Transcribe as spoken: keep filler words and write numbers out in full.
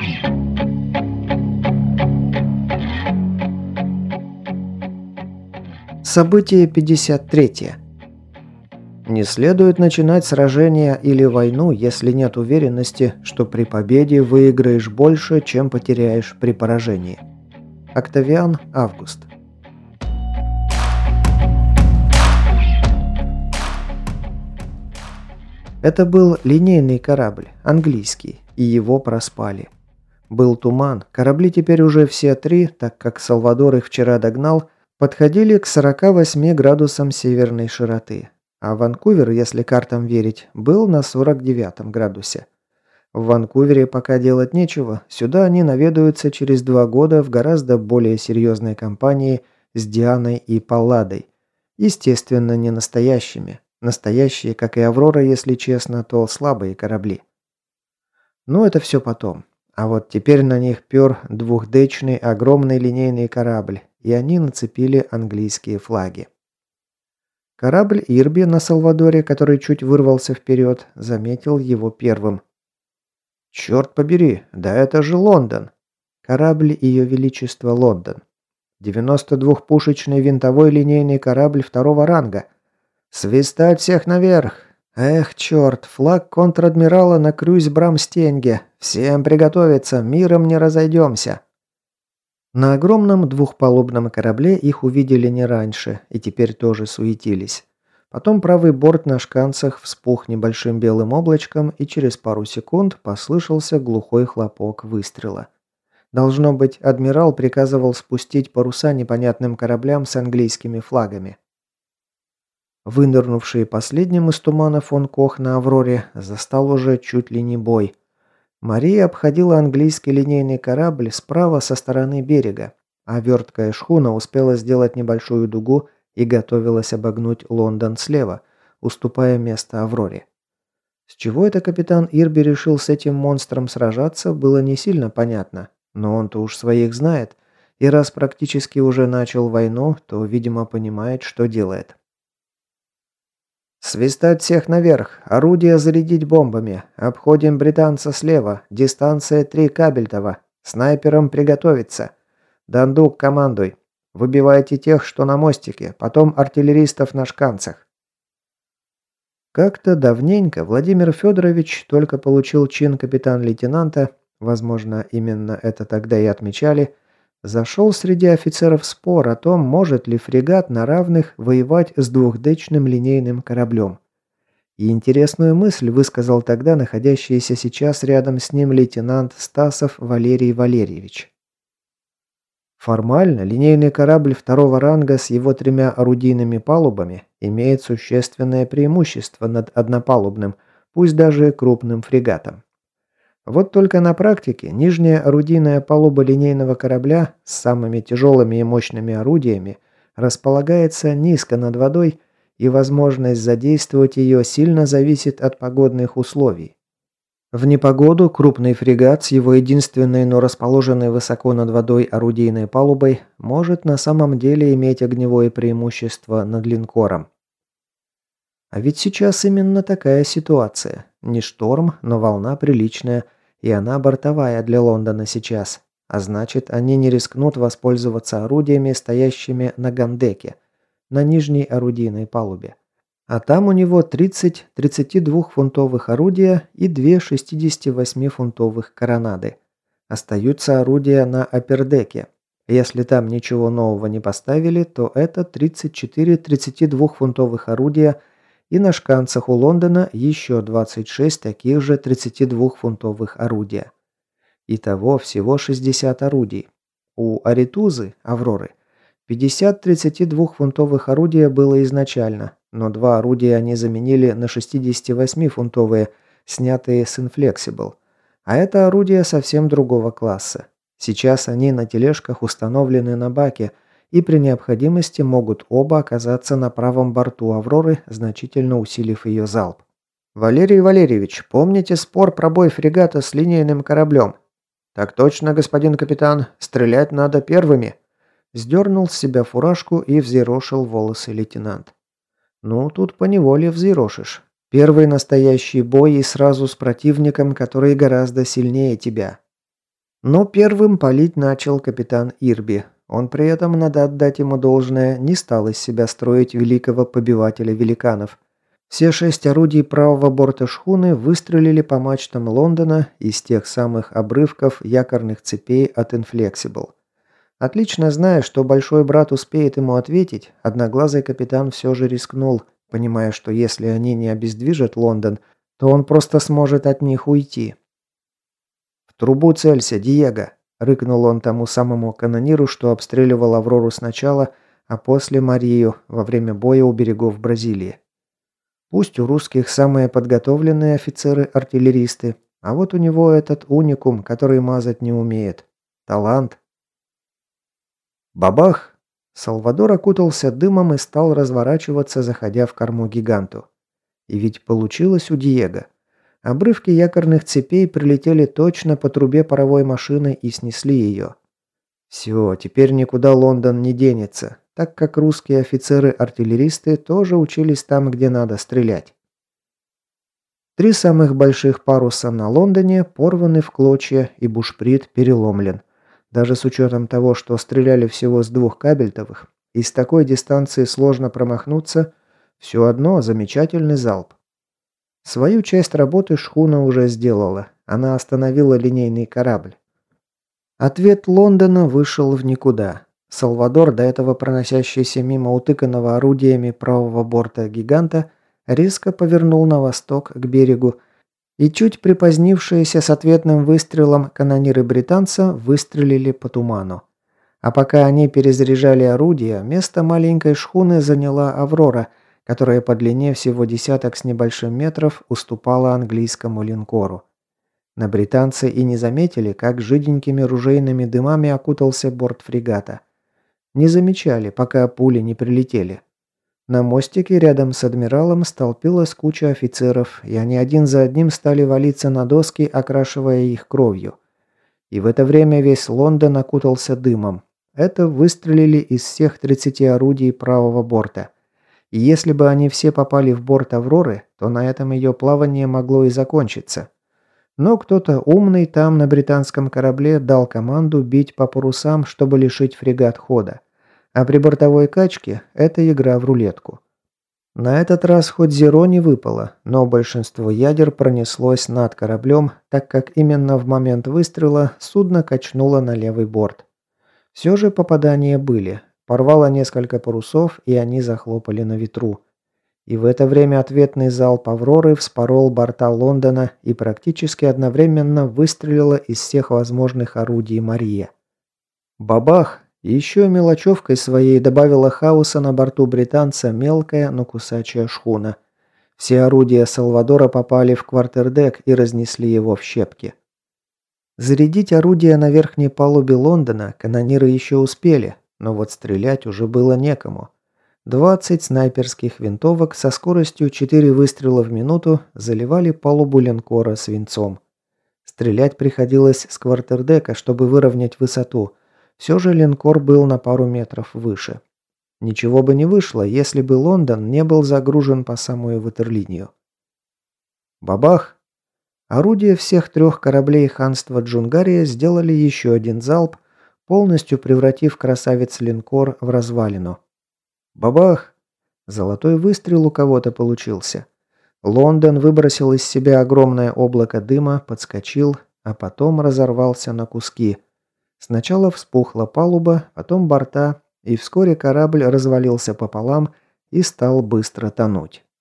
Событие пятьдесят три. Не следует начинать сражение или войну, если нет уверенности, что при победе выиграешь больше, чем потеряешь при поражении. Октавиан Август. Это был линейный корабль, английский, и его проспали. Был туман, корабли теперь уже все три, так как Салвадор их вчера догнал, подходили к сорока восьми градусам северной широты, а Ванкувер, если картам верить, был на сорок девятом градусе. В Ванкувере пока делать нечего, сюда они наведаются через два года в гораздо более серьезной компании с Дианой и Палладой. Естественно, не настоящими. Настоящие, как и Аврора, если честно, то слабые корабли. Но это все потом. А вот теперь на них пер двухдечный огромный линейный корабль, и они нацепили английские флаги. Корабль Ирби на Салвадоре, который чуть вырвался вперед, заметил его первым. «Черт побери, да это же Лондон!» Корабль Ее Величества Лондон. девяносто двухпушечный винтовой линейный корабль второго ранга. «Свистать всех наверх! Эх, черт, флаг контр-адмирала на Крюйс-Брамстенге! Всем приготовиться, миром не разойдемся!» На огромном двухпалубном корабле их увидели не раньше, и теперь тоже суетились. Потом правый борт на шканцах вспух небольшим белым облачком, и через пару секунд послышался глухой хлопок выстрела. Должно быть, адмирал приказывал спустить паруса непонятным кораблям с английскими флагами. Вынырнувший последним из тумана фон Кох на Авроре застал уже чуть ли не бой. Мария обходила английский линейный корабль справа со стороны берега, а верткая шхуна успела сделать небольшую дугу и готовилась обогнуть Лондон слева, уступая место Авроре. С чего это капитан Ирби решил с этим монстром сражаться, было не сильно понятно, но он-то уж своих знает, и раз практически уже начал войну, то, видимо, понимает, что делает. «Свистать всех наверх! Орудия зарядить бомбами! Обходим британца слева! Дистанция три кабельтова! Снайперам приготовиться! Дандук, командуй! Выбивайте тех, что на мостике, потом артиллеристов на шканцах!» Как-то давненько Владимир Федорович только получил чин капитан-лейтенанта, возможно, именно это тогда и отмечали, зашел среди офицеров спор о том, может ли фрегат на равных воевать с двухдечным линейным кораблем. И интересную мысль высказал тогда находящийся сейчас рядом с ним лейтенант Стасов Валерий Валерьевич. Формально линейный корабль второго ранга с его тремя орудийными палубами имеет существенное преимущество над однопалубным, пусть даже крупным фрегатом. Вот только на практике нижняя орудийная палуба линейного корабля с самыми тяжелыми и мощными орудиями располагается низко над водой, и возможность задействовать ее сильно зависит от погодных условий. В непогоду крупный фрегат с его единственной, но расположенной высоко над водой орудийной палубой может на самом деле иметь огневое преимущество над линкором. А ведь сейчас именно такая ситуация. Не шторм, но волна приличная, и она бортовая для Лондона сейчас. А значит, они не рискнут воспользоваться орудиями, стоящими на гандеке, на нижней орудийной палубе. А там у него тридцать тридцатидвухфунтовых орудия и две шестидесятивосьмифунтовых коронады. Остаются орудия на аппердеке. Если там ничего нового не поставили, то это тридцать четыре тридцатидвухфунтовых орудия, и на шканцах у Лондона еще двадцать шесть таких же тридцатидвухфунтовых орудия. Итого всего шестьдесят орудий. У Аритузы, Авроры, пятьдесят тридцатидвухфунтовых орудия было изначально, но два орудия они заменили на шестидесятивосьмифунтовые, снятые с Inflexible. А это орудия совсем другого класса. Сейчас они на тележках установлены на баке, и при необходимости могут оба оказаться на правом борту «Авроры», значительно усилив ее залп. «Валерий Валерьевич, помните спор про бой фрегата с линейным кораблем?» «Так точно, господин капитан. Стрелять надо первыми». Сдернул с себя фуражку и взъерошил волосы лейтенант. «Ну, тут поневоле взъерошишь. Первый настоящий бой и сразу с противником, который гораздо сильнее тебя». Но первым палить начал капитан Ирби. Он при этом, надо отдать ему должное, не стал из себя строить великого побивателя великанов. Все шесть орудий правого борта шхуны выстрелили по мачтам Лондона из тех самых обрывков якорных цепей от Inflexible. Отлично зная, что большой брат успеет ему ответить, одноглазый капитан все же рискнул, понимая, что если они не обездвижат Лондон, то он просто сможет от них уйти. «В трубу целься, Диего!» – рыкнул он тому самому канониру, что обстреливал «Аврору» сначала, а после Марию во время боя у берегов Бразилии. Пусть у русских самые подготовленные офицеры-артиллеристы, а вот у него этот уникум, который мазать не умеет. Талант. Бабах! Салвадор окутался дымом и стал разворачиваться, заходя в корму гиганту. И ведь получилось у Диего. Обрывки якорных цепей прилетели точно по трубе паровой машины и снесли ее. Все, теперь никуда Лондон не денется, так как русские офицеры-артиллеристы тоже учились там, где надо стрелять. Три самых больших паруса на Лондоне порваны в клочья и бушприт переломлен. Даже с учетом того, что стреляли всего с двух кабельтовых, и с такой дистанции сложно промахнуться, все одно замечательный залп. Свою часть работы шхуна уже сделала, она остановила линейный корабль. Ответ Лондона вышел в никуда. Салвадор, до этого проносящийся мимо утыканного орудиями правого борта гиганта, резко повернул на восток к берегу, и чуть припозднившиеся с ответным выстрелом канониры британца выстрелили по туману. А пока они перезаряжали орудия, место маленькой шхуны заняла «Аврора», которая по длине всего десяток с небольшим метров уступала английскому линкору. На британцы и не заметили, как жиденькими ружейными дымами окутался борт фрегата. Не замечали, пока пули не прилетели. На мостике рядом с адмиралом столпилась куча офицеров, и они один за одним стали валиться на доски, окрашивая их кровью. И в это время весь Лондон окутался дымом. Это выстрелили из всех тридцати орудий правого борта. И если бы они все попали в борт «Авроры», то на этом ее плавание могло и закончиться. Но кто-то умный там на британском корабле дал команду бить по парусам, чтобы лишить фрегат хода. А при бортовой качке – это игра в рулетку. На этот раз хоть зеро не выпало, но большинство ядер пронеслось над кораблем, так как именно в момент выстрела судно качнуло на левый борт. Все же попадания были. Порвало несколько парусов, и они захлопали на ветру. И в это время ответный залп «Авроры» вспорол борта Лондона и практически одновременно выстрелила из всех возможных орудий Мария. Бабах! Еще мелочевкой своей добавила хаоса на борту британца мелкая, но кусачая шхуна. Все орудия Салвадора попали в квартердек и разнесли его в щепки. Зарядить орудия на верхней палубе Лондона канониры еще успели, но вот стрелять уже было некому. двадцать снайперских винтовок со скоростью четыре выстрела в минуту заливали палубу линкора свинцом. Стрелять приходилось с квартердека, чтобы выровнять высоту. Все же линкор был на пару метров выше. Ничего бы не вышло, если бы Лондон не был загружен по самую ватерлинию. Бабах! Орудия всех трех кораблей ханства Джунгария сделали еще один залп, полностью превратив красавец-линкор в развалину. Бабах! Золотой выстрел у кого-то получился. Лондон выбросил из себя огромное облако дыма, подскочил, а потом разорвался на куски. Сначала вспухла палуба, потом борта, и вскоре корабль развалился пополам и стал быстро тонуть.